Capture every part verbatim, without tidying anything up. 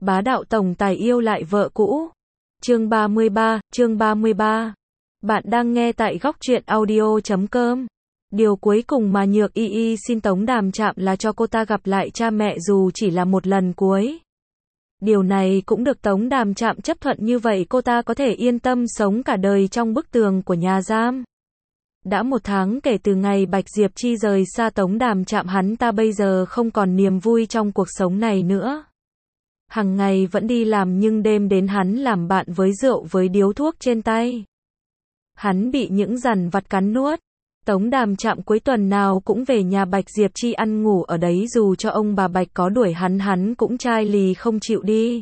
Bá đạo tổng tài yêu lại vợ cũ. Chương ba mươi ba, chương ba mươi ba. Bạn đang nghe tại góc truyện audio chấm com. Điều cuối cùng mà Nhược Y Y xin Tống Đàm Trạm là cho cô ta gặp lại cha mẹ dù chỉ là một lần cuối. Điều này cũng được Tống Đàm Trạm chấp thuận, như vậy cô ta có thể yên tâm sống cả đời trong bức tường của nhà giam. Đã một tháng kể từ ngày Bạch Diệp Chi rời xa Tống Đàm Trạm, hắn ta bây giờ không còn niềm vui trong cuộc sống này nữa. Hằng ngày vẫn đi làm nhưng đêm đến hắn làm bạn với rượu với điếu thuốc trên tay. Hắn bị những dằn vặt cắn nuốt. Tống Đàm Trạm cuối tuần nào cũng về nhà Bạch Diệp Chi ăn ngủ ở đấy, dù cho ông bà Bạch có đuổi hắn hắn cũng chai lì không chịu đi.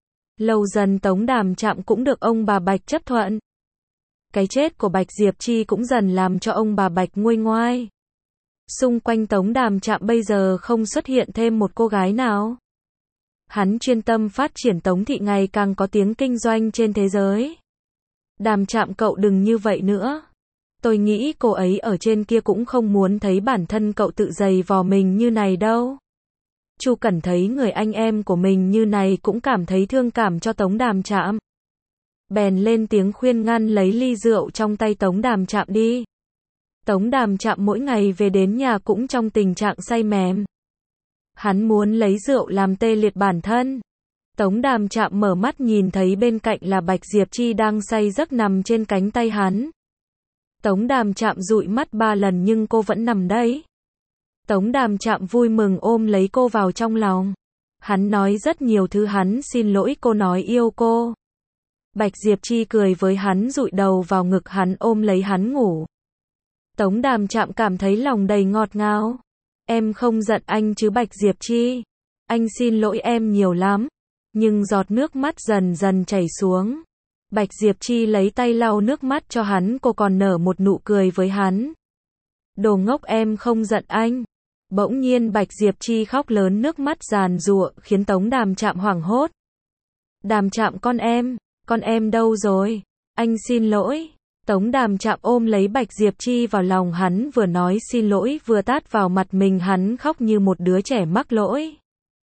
Lâu dần Tống Đàm Trạm cũng được ông bà Bạch chấp thuận. Cái chết của Bạch Diệp Chi cũng dần làm cho ông bà Bạch nguôi ngoai. Xung quanh Tống Đàm Trạm bây giờ không xuất hiện thêm một cô gái nào. Hắn chuyên tâm phát triển Tống thị ngày càng có tiếng kinh doanh trên thế giới. Đàm Trạm cậu đừng như vậy nữa. Tôi nghĩ cô ấy ở trên kia cũng không muốn thấy bản thân cậu tự giày vò mình như này đâu. Chu Cẩn thấy người anh em của mình như này cũng cảm thấy thương cảm cho Tống Đàm Trạm. Bèn lên tiếng khuyên ngăn lấy ly rượu trong tay Tống Đàm Trạm đi. Tống Đàm Trạm mỗi ngày về đến nhà cũng trong tình trạng say mềm. Hắn muốn lấy rượu làm tê liệt bản thân. Tống Đàm Trạm mở mắt nhìn thấy bên cạnh là Bạch Diệp Chi đang say giấc nằm trên cánh tay hắn. Tống Đàm Trạm dụi mắt ba lần nhưng cô vẫn nằm đấy. Tống Đàm Trạm vui mừng ôm lấy cô vào trong lòng. Hắn nói rất nhiều thứ, hắn xin lỗi cô, nói yêu cô. Bạch Diệp Chi cười với hắn, dụi đầu vào ngực hắn ôm lấy hắn ngủ. Tống Đàm Trạm cảm thấy lòng đầy ngọt ngào. Em không giận anh chứ Bạch Diệp Chi? Anh xin lỗi em nhiều lắm. Nhưng giọt nước mắt dần dần chảy xuống. Bạch Diệp Chi lấy tay lau nước mắt cho hắn, cô còn nở một nụ cười với hắn. Đồ ngốc, em không giận anh. Bỗng nhiên Bạch Diệp Chi khóc lớn, nước mắt giàn giụa khiến Tống Đàm Trạm hoảng hốt. Đàm Trạm, con em, con em đâu rồi? Anh xin lỗi. Tống Đàm Trạm ôm lấy Bạch Diệp Chi vào lòng hắn, vừa nói xin lỗi vừa tát vào mặt mình, hắn khóc như một đứa trẻ mắc lỗi.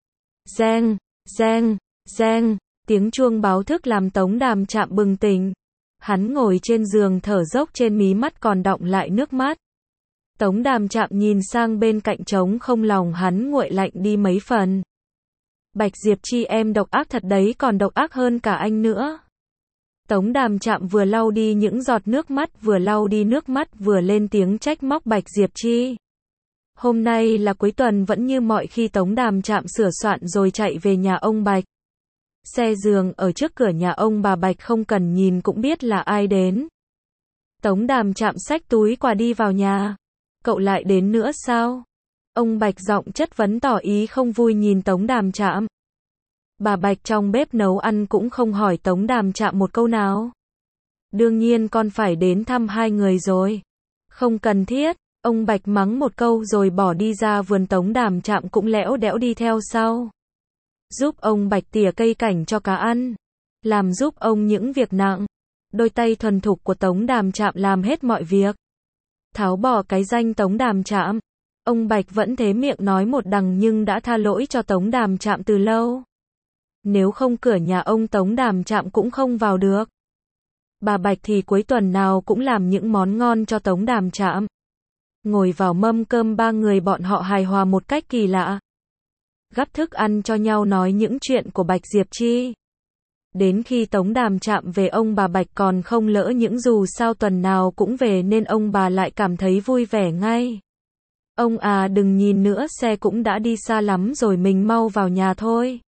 Reng, reng, reng, tiếng chuông báo thức làm Tống Đàm Trạm bừng tỉnh. Hắn ngồi trên giường thở dốc, trên mí mắt còn đọng lại nước mắt. Tống Đàm Trạm nhìn sang bên cạnh trống không, lòng hắn nguội lạnh đi mấy phần. Bạch Diệp Chi, em độc ác thật đấy, còn độc ác hơn cả anh nữa. Tống Đàm Trạm vừa lau đi những giọt nước mắt, vừa lau đi nước mắt vừa lên tiếng trách móc Bạch Diệp Chi. Hôm nay là cuối tuần, vẫn như mọi khi Tống Đàm Trạm sửa soạn rồi chạy về nhà ông Bạch. Xe giường ở trước cửa nhà ông bà Bạch, không cần nhìn cũng biết là ai đến. Tống Đàm Trạm xách túi quà đi vào nhà. Cậu lại đến nữa sao? Ông Bạch giọng chất vấn tỏ ý không vui nhìn Tống Đàm Trạm. Bà Bạch trong bếp nấu ăn cũng không hỏi Tống Đàm Trạm một câu nào. Đương nhiên con phải đến thăm hai người rồi. Không cần thiết. Ông Bạch mắng một câu rồi bỏ đi ra vườn. Tống Đàm Trạm cũng lẽo đẽo đi theo sau. Giúp ông Bạch tỉa cây cảnh cho cá ăn. Làm giúp ông những việc nặng. Đôi tay thuần thục của Tống Đàm Trạm làm hết mọi việc. Tháo bỏ cái danh Tống Đàm Trạm. Ông Bạch vẫn thế miệng nói một đằng nhưng đã tha lỗi cho Tống Đàm Trạm từ lâu. Nếu không cửa nhà ông Tống Đàm Trạm cũng không vào được. Bà Bạch thì cuối tuần nào cũng làm những món ngon cho Tống Đàm Trạm. Ngồi vào mâm cơm, ba người bọn họ hài hòa một cách kỳ lạ. Gắp thức ăn cho nhau, nói những chuyện của Bạch Diệp Chi. Đến khi Tống Đàm Trạm về, ông bà Bạch còn không lỡ những, dù sao tuần nào cũng về nên ông bà lại cảm thấy vui vẻ ngay. Ông à, đừng nhìn nữa, xe cũng đã đi xa lắm rồi, mình mau vào nhà thôi.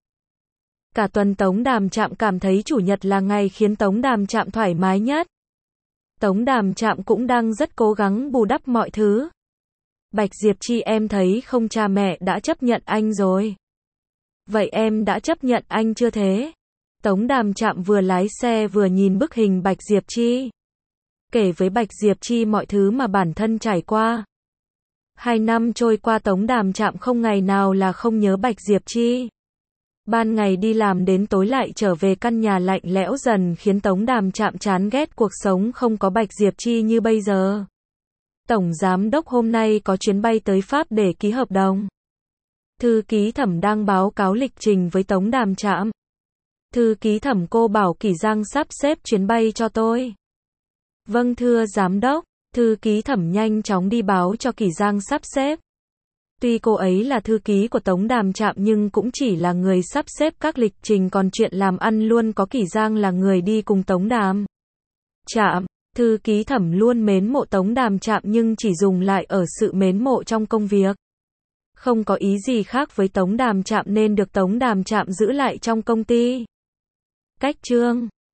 Cả tuần Tống Đàm Trạm cảm thấy chủ nhật là ngày khiến Tống Đàm Trạm thoải mái nhất. Tống Đàm Trạm cũng đang rất cố gắng bù đắp mọi thứ. Bạch Diệp Chi, em thấy không, cha mẹ đã chấp nhận anh rồi. Vậy em đã chấp nhận anh chưa thế? Tống Đàm Trạm vừa lái xe vừa nhìn bức hình Bạch Diệp Chi. Kể với Bạch Diệp Chi mọi thứ mà bản thân trải qua. Hai năm trôi qua, Tống Đàm Trạm không ngày nào là không nhớ Bạch Diệp Chi. Ban ngày đi làm đến tối lại trở về căn nhà lạnh lẽo dần khiến Tống Đàm Trạm chán ghét cuộc sống không có Bạch Diệp Chi như bây giờ. Tổng giám đốc hôm nay có chuyến bay tới Pháp để ký hợp đồng. Thư ký Thẩm đang báo cáo lịch trình với Tống Đàm Trạm. Thư ký Thẩm, cô bảo Kỷ Giang sắp xếp chuyến bay cho tôi. Vâng thưa giám đốc. Thư ký Thẩm nhanh chóng đi báo cho Kỷ Giang sắp xếp. Tuy cô ấy là thư ký của Tống Đàm Trạm nhưng cũng chỉ là người sắp xếp các lịch trình, còn chuyện làm ăn luôn có Kỷ Giang là người đi cùng Tống Đàm Trạm. Thư ký Thẩm luôn mến mộ Tống Đàm Trạm nhưng chỉ dùng lại ở sự mến mộ trong công việc. Không có ý gì khác với Tống Đàm Trạm nên được Tống Đàm Trạm giữ lại trong công ty. Cách chương